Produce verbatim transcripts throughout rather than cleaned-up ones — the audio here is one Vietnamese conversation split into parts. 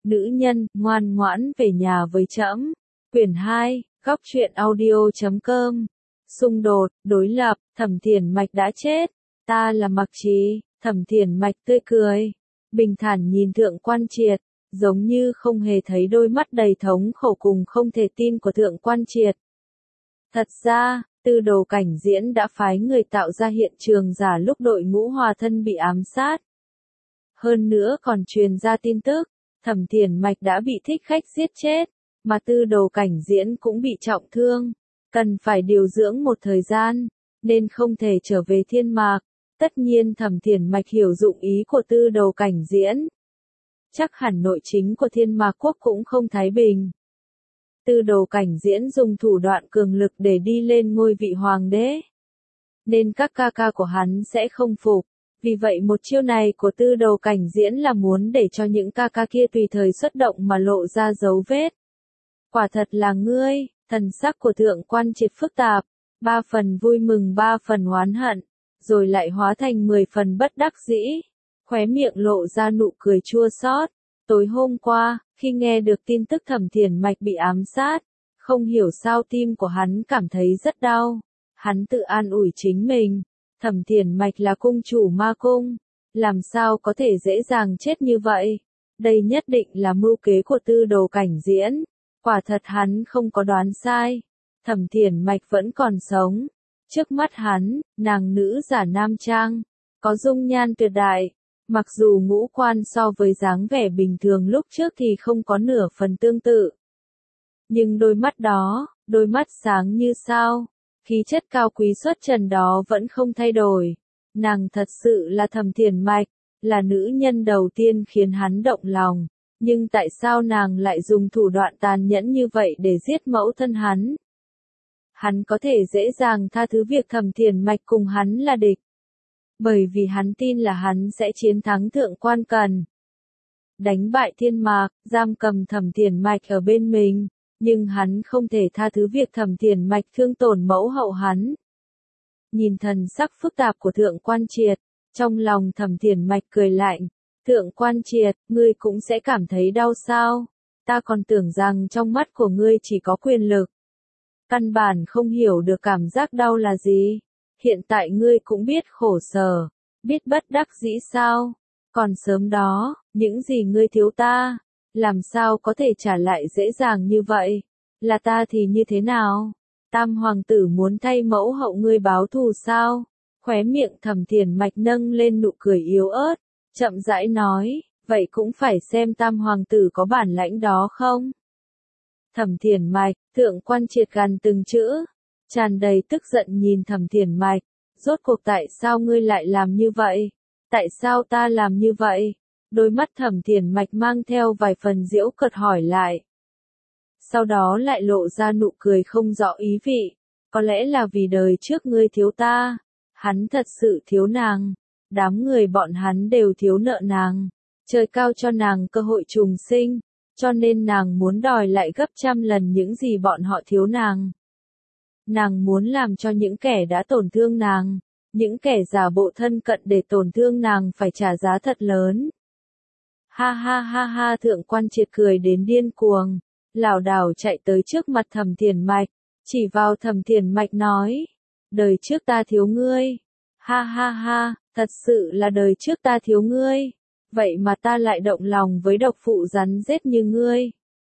Nữ nhân, ngoan ngoãn về nhà với trẫm. Quyển hai, góc truyện audio chấm com. Xung đột, đối lập, Thẩm Thiển Mạch đã chết. Ta là Mặc Trì. Thẩm Thiển Mạch tươi cười, bình thản nhìn Thượng Quan Triệt, giống như không hề thấy đôi mắt đầy thống khổ cùng không thể tin của Thượng Quan Triệt. Thật ra, Tư Đồ Cảnh Diễn đã phái người tạo ra hiện trường giả lúc đội ngũ hòa thân bị ám sát. Hơn nữa còn truyền ra tin tức, Thẩm Thiển Mạch đã bị thích khách giết chết, mà Tư Đồ Cảnh Diễn cũng bị trọng thương, cần phải điều dưỡng một thời gian, nên không thể trở về Thiên Mạc. Tất nhiên Thẩm Thiển Mạch hiểu dụng ý của Tư Đồ Cảnh Diễn. Chắc hẳn nội chính của Thiên Mạc Quốc cũng không thái bình. Tư Đồ Cảnh Diễn dùng thủ đoạn cường lực để đi lên ngôi vị hoàng đế. Nên các ca ca của hắn sẽ không phục. Vì vậy một chiêu này của Tư Đồ Cảnh Diễn là muốn để cho những ca ca kia tùy thời xuất động mà lộ ra dấu vết. Quả thật là ngươi, thần sắc của Thượng Quan Triệt phức tạp, ba phần vui mừng ba phần oán hận, rồi lại hóa thành mười phần bất đắc dĩ, khóe miệng lộ ra nụ cười chua xót. Tối hôm qua, khi nghe được tin tức Thẩm Thiển Mạch bị ám sát, không hiểu sao tim của hắn cảm thấy rất đau. Hắn tự an ủi chính mình, Thẩm Thiển Mạch là cung chủ ma cung, làm sao có thể dễ dàng chết như vậy? Đây nhất định là mưu kế của Tư Đồ Cảnh Diễn. Quả thật hắn không có đoán sai. Thẩm Thiển Mạch vẫn còn sống. Trước mắt hắn, nàng nữ giả nam trang, có dung nhan tuyệt đại. Mặc dù ngũ quan so với dáng vẻ bình thường lúc trước thì không có nửa phần tương tự. Nhưng đôi mắt đó, đôi mắt sáng như sao, khí chất cao quý xuất trần đó vẫn không thay đổi. Nàng thật sự là Thẩm Thiển Mạch, là nữ nhân đầu tiên khiến hắn động lòng. Nhưng tại sao nàng lại dùng thủ đoạn tàn nhẫn như vậy để giết mẫu thân hắn? Hắn có thể dễ dàng tha thứ việc Thẩm Thiển Mạch cùng hắn là địch. Bởi vì hắn tin là hắn sẽ chiến thắng Thượng Quan Cần. Đánh bại Thiên Mạc, giam cầm Thẩm Thiển Mạch ở bên mình, nhưng hắn không thể tha thứ việc Thẩm Thiển Mạch thương tổn mẫu hậu hắn. Nhìn thần sắc phức tạp của Thượng Quan Triệt, trong lòng Thẩm Thiển Mạch cười lạnh. Thượng Quan Triệt, ngươi cũng sẽ cảm thấy đau sao? Ta còn tưởng rằng trong mắt của ngươi chỉ có quyền lực. Căn bản không hiểu được cảm giác đau là gì. Hiện tại ngươi cũng biết khổ sở, biết bất đắc dĩ sao? Còn sớm đó, những gì ngươi thiếu ta, làm sao có thể trả lại dễ dàng như vậy? Là ta thì như thế nào? Tam hoàng tử muốn thay mẫu hậu ngươi báo thù sao? Khóe miệng Thẩm Thiển Mạch nâng lên nụ cười yếu ớt, chậm rãi nói, vậy cũng phải xem Tam hoàng tử có bản lãnh đó không? Thẩm Thiển Mạch, Thượng Quan Triệt gằn từng chữ, tràn đầy tức giận nhìn Thẩm Thiển Mạch, rốt cuộc tại sao ngươi lại làm như vậy? Tại sao ta làm như vậy? Đôi mắt Thẩm Thiển Mạch mang theo vài phần giễu cợt hỏi lại. Sau đó lại lộ ra nụ cười không rõ ý vị, có lẽ là vì đời trước ngươi thiếu ta, hắn thật sự thiếu nàng, đám người bọn hắn đều thiếu nợ nàng, trời cao cho nàng cơ hội trùng sinh, cho nên nàng muốn đòi lại gấp trăm lần những gì bọn họ thiếu nàng. Nàng muốn làm cho những kẻ đã tổn thương nàng, những kẻ giả bộ thân cận để tổn thương nàng phải trả giá thật lớn. Ha ha ha ha, Thượng Quan Triệt cười đến điên cuồng, lảo đảo chạy tới trước mặt Thẩm Thiển Mạch, chỉ vào Thẩm Thiển Mạch nói, đời trước ta thiếu ngươi. Ha ha ha, thật sự là đời trước ta thiếu ngươi. Vậy mà ta lại động lòng với độc phụ rắn rết như ngươi.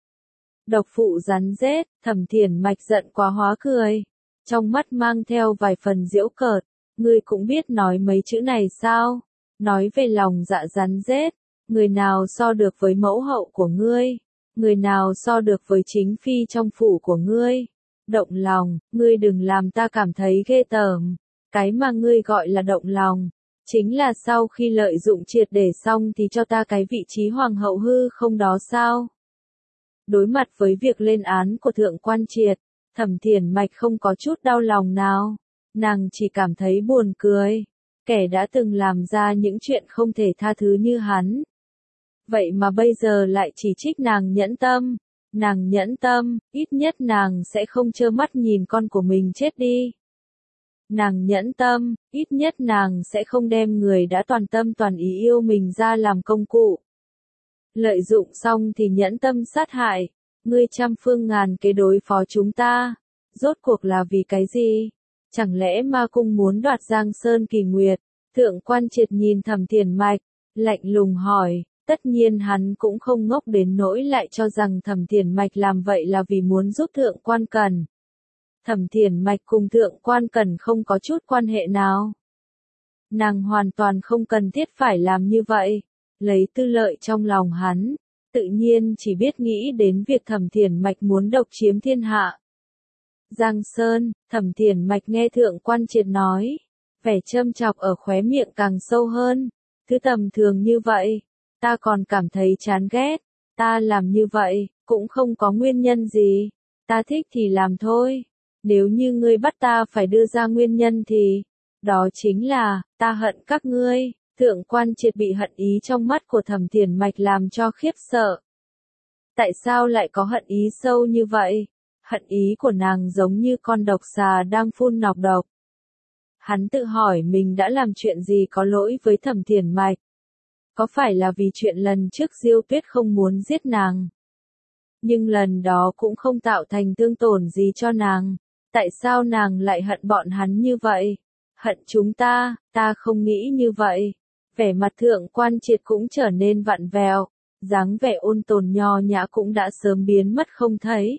Độc phụ rắn rết, Thẩm Thiển Mạch giận quá hóa cười, trong mắt mang theo vài phần giễu cợt, ngươi cũng biết nói mấy chữ này sao? Nói về lòng dạ rắn rết, người nào so được với mẫu hậu của ngươi? Người nào so được với chính phi trong phủ của ngươi? Động lòng, ngươi đừng làm ta cảm thấy ghê tởm. Cái mà ngươi gọi là động lòng, chính là sau khi lợi dụng triệt để xong thì cho ta cái vị trí hoàng hậu hư không đó sao? Đối mặt với việc lên án của Thượng Quan Triệt, Thẩm Thiển Mạch không có chút đau lòng nào, nàng chỉ cảm thấy buồn cười, kẻ đã từng làm ra những chuyện không thể tha thứ như hắn. Vậy mà bây giờ lại chỉ trích nàng nhẫn tâm, nàng nhẫn tâm, ít nhất nàng sẽ không trơ mắt nhìn con của mình chết đi. Nàng nhẫn tâm, ít nhất nàng sẽ không đem người đã toàn tâm toàn ý yêu mình ra làm công cụ. Lợi dụng xong thì nhẫn tâm sát hại, ngươi trăm phương ngàn kế đối phó chúng ta, rốt cuộc là vì cái gì? Chẳng lẽ ma cung muốn đoạt Giang Sơn Kỳ Nguyệt? Thượng Quan Triệt nhìn Thẩm Thiền Mạch, lạnh lùng hỏi, tất nhiên hắn cũng không ngốc đến nỗi lại cho rằng Thẩm Thiền Mạch làm vậy là vì muốn giúp Thượng Quan Cẩn. Thẩm Thiền Mạch cùng Thượng Quan Cẩn không có chút quan hệ nào. Nàng hoàn toàn không cần thiết phải làm như vậy, lấy tư lợi trong lòng hắn, tự nhiên chỉ biết nghĩ đến việc Thẩm Thiền Mạch muốn độc chiếm thiên hạ. Giang Sơn, Thẩm Thiền Mạch nghe Thượng Quan Triệt nói, vẻ châm chọc ở khóe miệng càng sâu hơn, thứ tầm thường như vậy, ta còn cảm thấy chán ghét, ta làm như vậy, cũng không có nguyên nhân gì, ta thích thì làm thôi, nếu như ngươi bắt ta phải đưa ra nguyên nhân thì, đó chính là, ta hận các ngươi. Thượng Quan Triệt bị hận ý trong mắt của Thẩm Thiền Mạch làm cho khiếp sợ. Tại sao lại có hận ý sâu như vậy? Hận ý của nàng giống như con độc xà đang phun nọc độc. Hắn tự hỏi mình đã làm chuyện gì có lỗi với Thẩm Thiền Mạch. Có phải là vì chuyện lần trước Diêu Tuyết không muốn giết nàng? Nhưng lần đó cũng không tạo thành thương tổn gì cho nàng. Tại sao nàng lại hận bọn hắn như vậy? Hận chúng ta, ta không nghĩ như vậy. Vẻ mặt Thượng Quan Triệt cũng trở nên vặn vẹo, dáng vẻ ôn tồn nho nhã cũng đã sớm biến mất không thấy.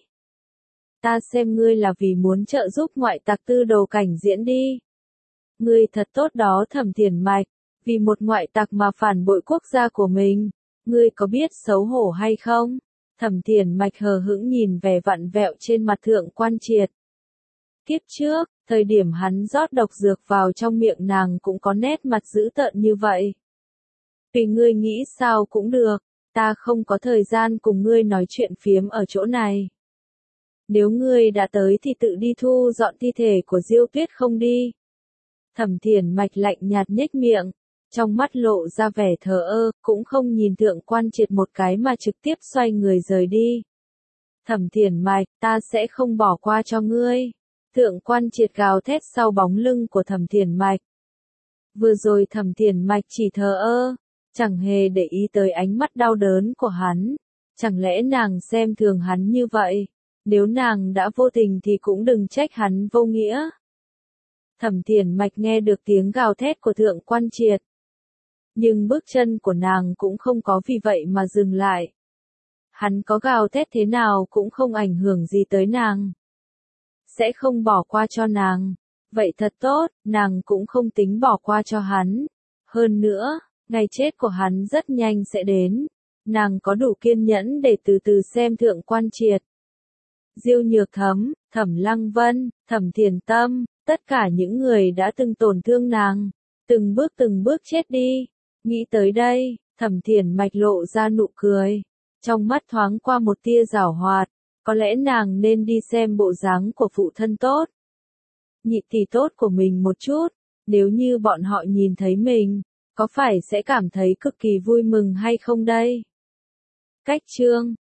Ta xem ngươi là vì muốn trợ giúp ngoại tặc Tư Đồ Cảnh Diễn đi. Ngươi thật tốt đó Thẩm Thiền Mạch, vì một ngoại tặc mà phản bội quốc gia của mình, ngươi có biết xấu hổ hay không? Thẩm Thiền Mạch hờ hững nhìn vẻ vặn vẹo trên mặt Thượng Quan Triệt. Kiếp trước, thời điểm hắn rót độc dược vào trong miệng nàng cũng có nét mặt dữ tợn như vậy. Vì ngươi nghĩ sao cũng được, ta không có thời gian cùng ngươi nói chuyện phiếm ở chỗ này. Nếu ngươi đã tới thì tự đi thu dọn thi thể của Diêu Tuyết không đi. Thẩm Thiền Mạch lạnh nhạt nhếch miệng, trong mắt lộ ra vẻ thờ ơ, cũng không nhìn Thượng Quan Triệt một cái mà trực tiếp xoay người rời đi. Thẩm Thiền Mạch, ta sẽ không bỏ qua cho ngươi. Thượng Quan Triệt gào thét sau bóng lưng của Thẩm Thiền Mạch. Vừa rồi Thẩm Thiền Mạch chỉ thờ ơ, chẳng hề để ý tới ánh mắt đau đớn của hắn. Chẳng lẽ nàng xem thường hắn như vậy? Nếu nàng đã vô tình thì cũng đừng trách hắn vô nghĩa. Thẩm Thiền Mạch nghe được tiếng gào thét của Thượng Quan Triệt. Nhưng bước chân của nàng cũng không có vì vậy mà dừng lại. Hắn có gào thét thế nào cũng không ảnh hưởng gì tới nàng. Sẽ không bỏ qua cho nàng. Vậy thật tốt, nàng cũng không tính bỏ qua cho hắn. Hơn nữa, ngày chết của hắn rất nhanh sẽ đến. Nàng có đủ kiên nhẫn để từ từ xem Thượng Quan Triệt. Diêu Nhược Thấm, Thẩm Lăng Vân, Thẩm Thiền Tâm, tất cả những người đã từng tổn thương nàng, từng bước từng bước chết đi. Nghĩ tới đây, Thẩm Thiền Mạch lộ ra nụ cười, trong mắt thoáng qua một tia giảo hoạt, có lẽ nàng nên đi xem bộ dáng của phụ thân tốt. Nhị tỷ tốt của mình một chút, nếu như bọn họ nhìn thấy mình, có phải sẽ cảm thấy cực kỳ vui mừng hay không đây? Cách chương